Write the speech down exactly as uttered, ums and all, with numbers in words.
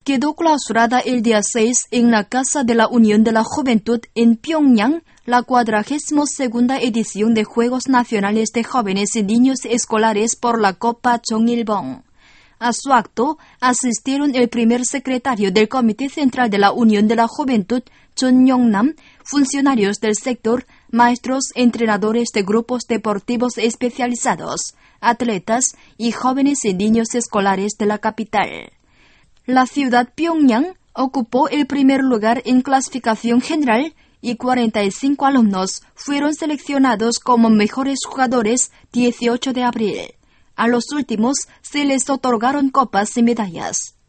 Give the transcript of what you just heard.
Quedó clausurada el día seis en la Casa de la Unión de la Juventud en Pyongyang, la cuadragésima segunda edición de Juegos Nacionales de Jóvenes y Niños Escolares por la Copa Chonilbong. A su acto asistieron el primer secretario del Comité Central de la Unión de la Juventud, Chun Yong-nam, funcionarios del sector, maestros, entrenadores de grupos deportivos especializados, atletas y jóvenes y niños escolares de la capital. La ciudad Pyongyang ocupó el primer lugar en clasificación general y cuarenta y cinco alumnos fueron seleccionados como mejores jugadores dieciocho de abril. A los últimos se les otorgaron copas y medallas.